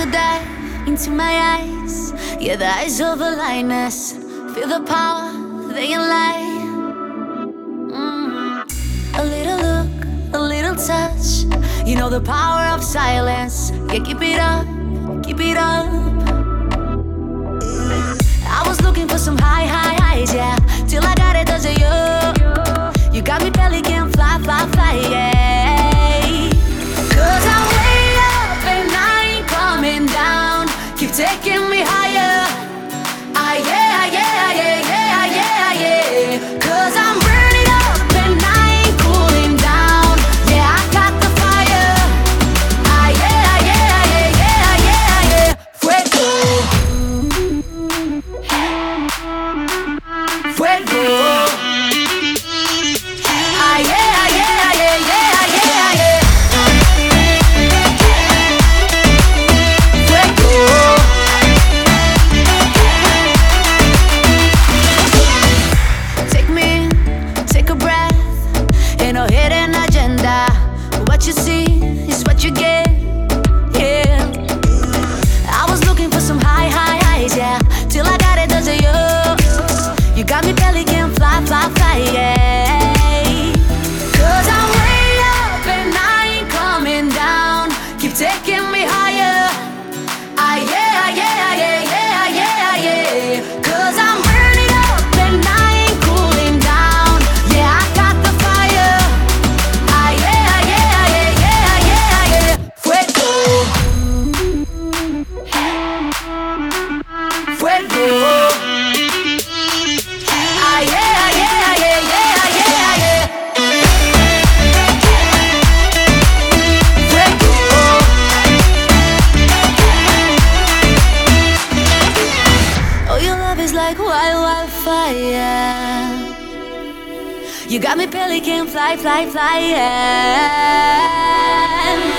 dive into my eyes. Yeah, the eyes of a lioness. Feel the power, they can lie. A little look, a little touch. You know the power of silence. Yeah, keep it up, keep it up. I was looking for some high highs, yeah, till I got it, does it you? You got me pelican, fly, fly, fly, yeah. 'Cause I'm way up and I ain't coming down. Keep taking me higher. Ah, yeah, yeah, yeah, yeah, yeah, yeah. 'Cause I'm burning up and I ain't cooling down. Yeah, I got the fire. Ah, yeah, yeah, yeah, yeah, yeah, yeah. Fuego. Fuego. Ah, yeah, yeah, yeah, yeah, yeah, yeah. Fuego. Take me in, take a breath. Ain't no hidden agenda. What you see is what you get. Yeah. I was looking for some high highs, yeah, till I got it, does it you? You got me pelican, fly, fly, fly, yeah. 'Cause I'm way up and I ain't coming down. Keep taking me higher. Ah, yeah, yeah, yeah, yeah, yeah, yeah. 'Cause I'm burning up and I ain't cooling down. Yeah, I got the fire. Ah, yeah, yeah, yeah, yeah, yeah, yeah. Fuego. Fuego. Ah, yeah, yeah, yeah, yeah, yeah, yeah. Fuego. Oh, your love is like wildfire. You got me pelican, fly, fly, fly, yeah.